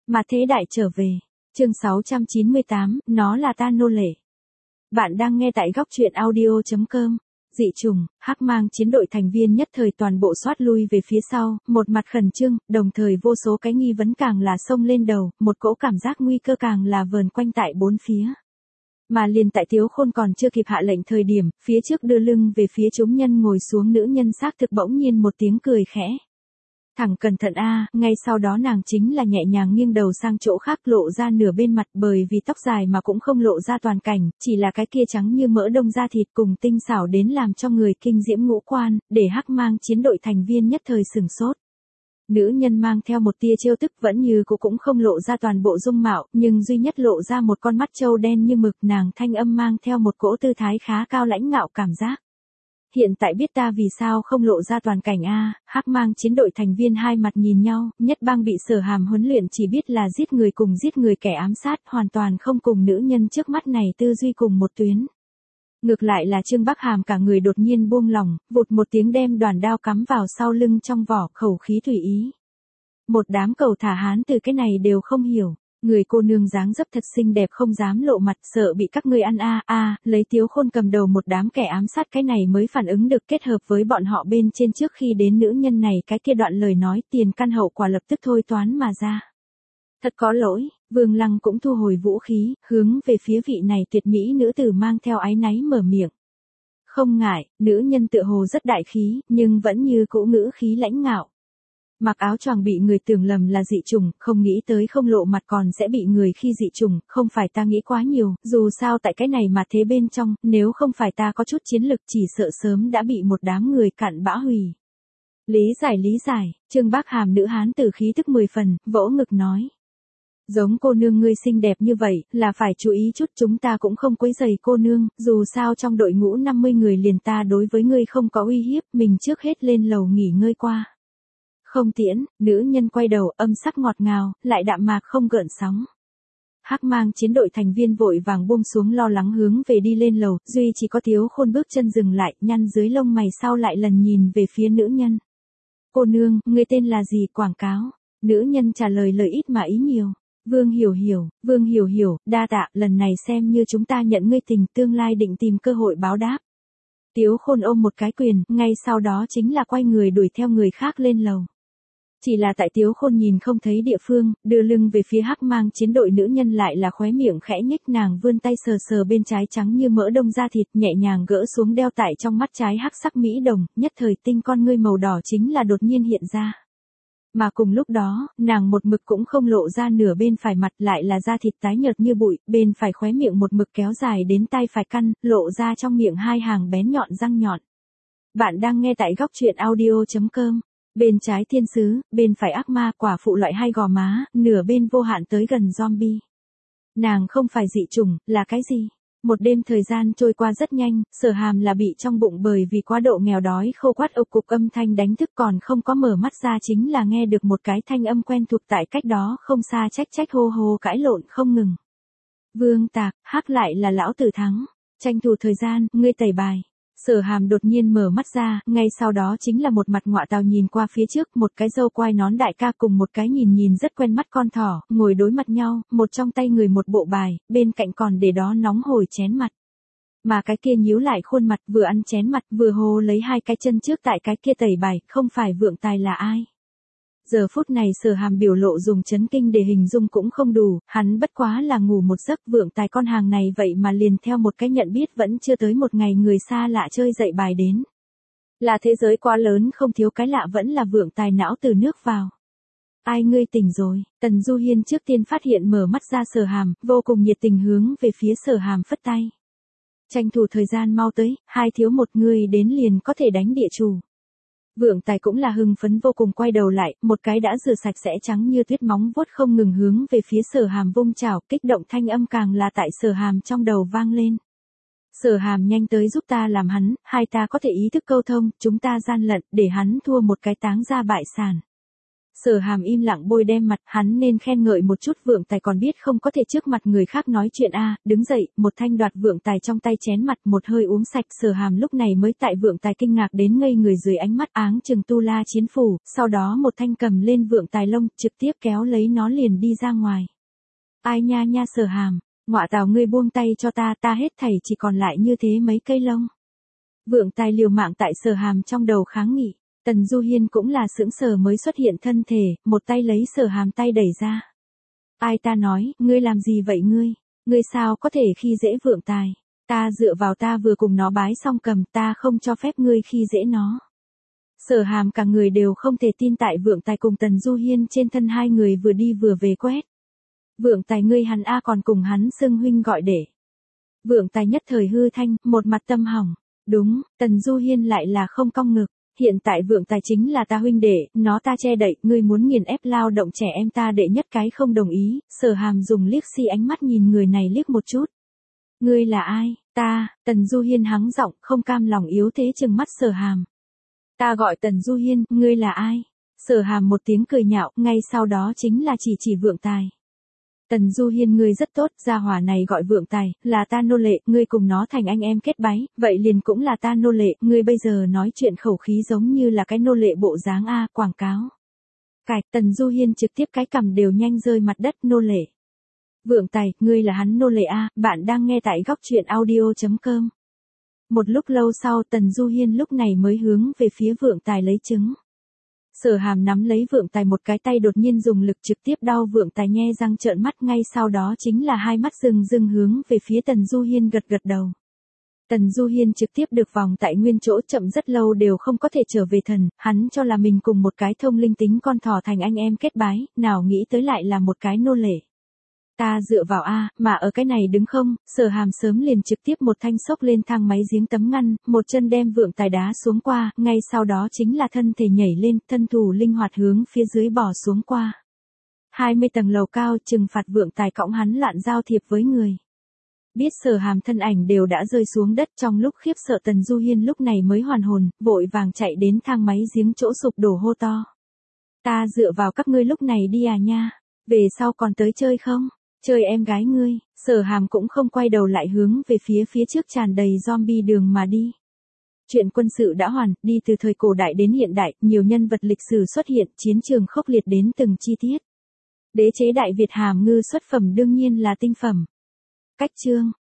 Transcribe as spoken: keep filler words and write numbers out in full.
Mà thế đại trở về. Chương sáu trăm chín mươi tám, nó là ta nô lệ. Bạn đang nghe tại góc truyện audio chấm com. Dị trùng, hắc mang chiến đội thành viên nhất thời toàn bộ xoát lui về phía sau, một mặt khẩn trương, đồng thời vô số cái nghi vấn càng là xông lên đầu, một cỗ cảm giác nguy cơ càng là vờn quanh tại bốn phía. Mà liền tại Tiếu Khôn còn chưa kịp hạ lệnh thời điểm, phía trước đưa lưng về phía chúng nhân ngồi xuống nữ nhân xác thực bỗng nhiên một tiếng cười khẽ. Thẳng cẩn thận a, ngay sau đó nàng chính là nhẹ nhàng nghiêng đầu sang chỗ khác lộ ra nửa bên mặt bởi vì tóc dài mà cũng không lộ ra toàn cảnh, chỉ là cái kia trắng như mỡ đông da thịt cùng tinh xảo đến làm cho người kinh diễm ngũ quan, để hắc mang chiến đội thành viên nhất thời sừng sốt. Nữ nhân mang theo một tia trêu tức vẫn như cũ cũng không lộ ra toàn bộ dung mạo, nhưng duy nhất lộ ra một con mắt trâu đen như mực, nàng thanh âm mang theo một cỗ tư thái khá cao lãnh ngạo cảm giác. Hiện tại biết ta vì sao không lộ ra toàn cảnh a? Hắc mang chiến đội thành viên hai mặt nhìn nhau, nhất bang bị Sở Hàm huấn luyện chỉ biết là giết người cùng giết người kẻ ám sát, hoàn toàn không cùng nữ nhân trước mắt này tư duy cùng một tuyến. Ngược lại là Trương Bắc Hàm cả người đột nhiên buông lỏng, vụt một tiếng đem đoàn đao cắm vào sau lưng trong vỏ, khẩu khí tùy ý. Một đám cầu thả hán từ cái này đều không hiểu. Người cô nương dáng dấp thật xinh đẹp không dám lộ mặt, sợ bị các ngươi ăn a a, lấy Tiếu Khôn cầm đầu một đám kẻ ám sát cái này mới phản ứng được, kết hợp với bọn họ bên trên trước khi đến nữ nhân này cái kia đoạn lời nói, tiền căn hậu quả lập tức thôi toán mà ra. Thật có lỗi, Vương Lăng cũng thu hồi vũ khí, hướng về phía vị này tuyệt mỹ nữ tử mang theo áy náy mở miệng. Không ngại, nữ nhân tựa hồ rất đại khí, nhưng vẫn như cũ ngữ khí lãnh ngạo. Mặc áo choàng bị người tưởng lầm là dị trùng, không nghĩ tới không lộ mặt còn sẽ bị người khi dị trùng, không phải ta nghĩ quá nhiều, dù sao tại cái này mà thế bên trong, nếu không phải ta có chút chiến lực chỉ sợ sớm đã bị một đám người cặn bã hủy. Lý giải lý giải, Trương Bắc Hàm nữ hán tử khí tức mười phần, vỗ ngực nói. Giống cô nương ngươi xinh đẹp như vậy, là phải chú ý chút, chúng ta cũng không quấy rầy cô nương, dù sao trong đội ngũ năm mươi người liền ta đối với ngươi không có uy hiếp, mình trước hết lên lầu nghỉ ngơi qua. Không tiễn, nữ nhân quay đầu, âm sắc ngọt ngào, lại đạm mạc không gợn sóng. Hắc mang chiến đội thành viên vội vàng buông xuống lo lắng hướng về đi lên lầu, duy chỉ có Tiếu Khôn bước chân dừng lại, nhăn dưới lông mày sau lại lần nhìn về phía nữ nhân. Cô nương, ngươi tên là gì, quảng cáo? Nữ nhân trả lời lời ít mà ý nhiều. Vương Hiểu Hiểu, Vương Hiểu Hiểu, đa tạ, lần này xem như chúng ta nhận ngươi tình, tương lai định tìm cơ hội báo đáp. Tiếu Khôn ôm một cái quyền, ngay sau đó chính là quay người đuổi theo người khác lên lầu. Chỉ là tại Tiếu Khôn nhìn không thấy địa phương, đưa lưng về phía hắc mang chiến đội nữ nhân lại là khóe miệng khẽ nhếch, nàng vươn tay sờ sờ bên trái trắng như mỡ đông da thịt, nhẹ nhàng gỡ xuống đeo tại trong mắt trái hắc sắc mỹ đồng, nhất thời tinh con ngươi màu đỏ chính là đột nhiên hiện ra. Mà cùng lúc đó, nàng một mực cũng không lộ ra nửa bên phải mặt, lại là da thịt tái nhợt như bụi, bên phải khóe miệng một mực kéo dài đến tay phải căn, lộ ra trong miệng hai hàng bén nhọn răng nhọn. Bạn đang nghe tại góc truyện audio chấm com. Bên trái thiên sứ, bên phải ác ma, quả phụ loại hai gò má, nửa bên vô hạn tới gần zombie. Nàng không phải dị chủng, là cái gì? Một đêm thời gian trôi qua rất nhanh, Sở Hàm là bị trong bụng bởi vì quá độ nghèo đói khô quắt ộc cục âm thanh đánh thức, còn không có mở mắt ra chính là nghe được một cái thanh âm quen thuộc tại cách đó không xa trách trách hô hô cãi lộn không ngừng. Vương Tạc, hắc lại là lão tử thắng, tranh thủ thời gian, ngươi tẩy bài. Sở Hàm đột nhiên mở mắt ra, ngay sau đó chính là một mặt ngọa tào nhìn qua phía trước, một cái râu quai nón đại ca cùng một cái nhìn nhìn rất quen mắt con thỏ, ngồi đối mặt nhau, một trong tay người một bộ bài, bên cạnh còn để đó nóng hổi chén mặt. Mà cái kia nhíu lại khuôn mặt, vừa ăn chén mặt, vừa hô lấy hai cái chân trước tại cái kia tẩy bài, không phải Vượng Tài là ai? Giờ phút này Sở Hàm biểu lộ dùng chấn kinh để hình dung cũng không đủ, hắn bất quá là ngủ một giấc, Vượng Tài con hàng này vậy mà liền theo một cái nhận biết vẫn chưa tới một ngày người xa lạ chơi dậy bài đến. Là thế giới quá lớn không thiếu cái lạ, vẫn là Vượng Tài não từ nước vào. Ai ngươi tỉnh rồi, Tần Du Hiên trước tiên phát hiện mở mắt ra Sở Hàm, vô cùng nhiệt tình hướng về phía Sở Hàm phất tay. Tranh thủ thời gian mau tới, hai thiếu một người đến liền có thể đánh địa chủ. Vượng Tài cũng là hưng phấn vô cùng quay đầu lại, một cái đã rửa sạch sẽ trắng như tuyết móng vuốt không ngừng hướng về phía Sở Hàm vung chảo, kích động thanh âm càng là tại Sở Hàm trong đầu vang lên. Sở Hàm nhanh tới giúp ta làm hắn, hai ta có thể ý thức câu thông, chúng ta gian lận, để hắn thua một cái táng ra bại sản. Sở Hàm im lặng bôi đem mặt, hắn nên khen ngợi một chút Vượng Tài còn biết không có thể trước mặt người khác nói chuyện a, đứng dậy, một thanh đoạt Vượng Tài trong tay chén mặt, một hơi uống sạch, Sở Hàm lúc này mới tại Vượng Tài kinh ngạc đến ngây người dưới ánh mắt áng chừng tu la chiến phủ, sau đó một thanh cầm lên Vượng Tài lông, trực tiếp kéo lấy nó liền đi ra ngoài. Ai nha nha Sở Hàm, ngọa tào ngươi buông tay cho ta, ta hết thảy chỉ còn lại như thế mấy cây lông. Vượng Tài liều mạng tại Sở Hàm trong đầu kháng nghị. Tần Du Hiên cũng là sững sờ mới xuất hiện thân thể, một tay lấy Sở Hàm tay đẩy ra. Ai ta nói, ngươi làm gì vậy ngươi? Ngươi sao có thể khi dễ Vượng Tài? Ta dựa vào ta vừa cùng nó bái xong cầm, ta không cho phép ngươi khi dễ nó. Sở Hàm cả người đều không thể tin tại Vượng Tài cùng Tần Du Hiên trên thân hai người vừa đi vừa về quét. Vượng Tài ngươi hắn a còn cùng hắn xưng huynh gọi để. Vượng Tài nhất thời hư thanh, một mặt tâm hỏng. Đúng, Tần Du Hiên lại là không cong ngực. Hiện tại Vượng Tài chính là ta huynh đệ, nó ta che đậy, ngươi muốn nghiền ép lao động trẻ em ta đệ nhất cái không đồng ý, Sở Hàm dùng liếc si ánh mắt nhìn người này liếc một chút. Ngươi là ai? Ta, Tần Du Hiên hắng giọng, không cam lòng yếu thế chừng mắt Sở Hàm. Ta gọi Tần Du Hiên, ngươi là ai? Sở Hàm một tiếng cười nhạo, ngay sau đó chính là chỉ chỉ Vượng Tài. Tần Du Hiên ngươi rất tốt, gia hỏa này gọi Vượng Tài, là ta nô lệ, ngươi cùng nó thành anh em kết bái, vậy liền cũng là ta nô lệ, ngươi bây giờ nói chuyện khẩu khí giống như là cái nô lệ bộ dáng a, quảng cáo. Cạch, Tần Du Hiên trực tiếp cái cằm đều nhanh rơi mặt đất, nô lệ. Vượng Tài, ngươi là hắn nô lệ a, bạn đang nghe tại góc truyện audio chấm com. Một lúc lâu sau Tần Du Hiên lúc này mới hướng về phía Vượng Tài lấy trứng. Sở Hàm nắm lấy Vượng Tài một cái tay đột nhiên dùng lực trực tiếp đau Vượng Tài nhe răng trợn mắt ngay sau đó chính là hai mắt rừng rừng hướng về phía Tần Du Hiên gật gật đầu. Tần Du Hiên trực tiếp được vòng tại nguyên chỗ chậm rất lâu đều không có thể trở về thần, hắn cho là mình cùng một cái thông linh tính con thỏ thành anh em kết bái, nào nghĩ tới lại là một cái nô lệ. Ta dựa vào a, mà ở cái này đứng không, Sở Hàm sớm liền trực tiếp một thanh xốc lên thang máy giếng tấm ngăn, một chân đem Vượng Tài đá xuống qua, ngay sau đó chính là thân thể nhảy lên, thân thủ linh hoạt hướng phía dưới bỏ xuống qua. hai mươi tầng lầu cao trừng phạt Vượng Tài cõng hắn loạn giao thiệp với người. Biết Sở Hàm thân ảnh đều đã rơi xuống đất trong lúc khiếp sợ Tần Du Hiên lúc này mới hoàn hồn, vội vàng chạy đến thang máy giếng chỗ sụp đổ hô to. Ta dựa vào các ngươi lúc này đi à nha, về sau còn tới chơi không? Chơi em gái ngươi, Sở Hàm cũng không quay đầu lại hướng về phía phía trước tràn đầy zombie đường mà đi. Chuyện quân sự đã hoàn, đi từ thời cổ đại đến hiện đại, nhiều nhân vật lịch sử xuất hiện, chiến trường khốc liệt đến từng chi tiết. Đế chế Đại Việt hàm ngư xuất phẩm đương nhiên là tinh phẩm. Cách chương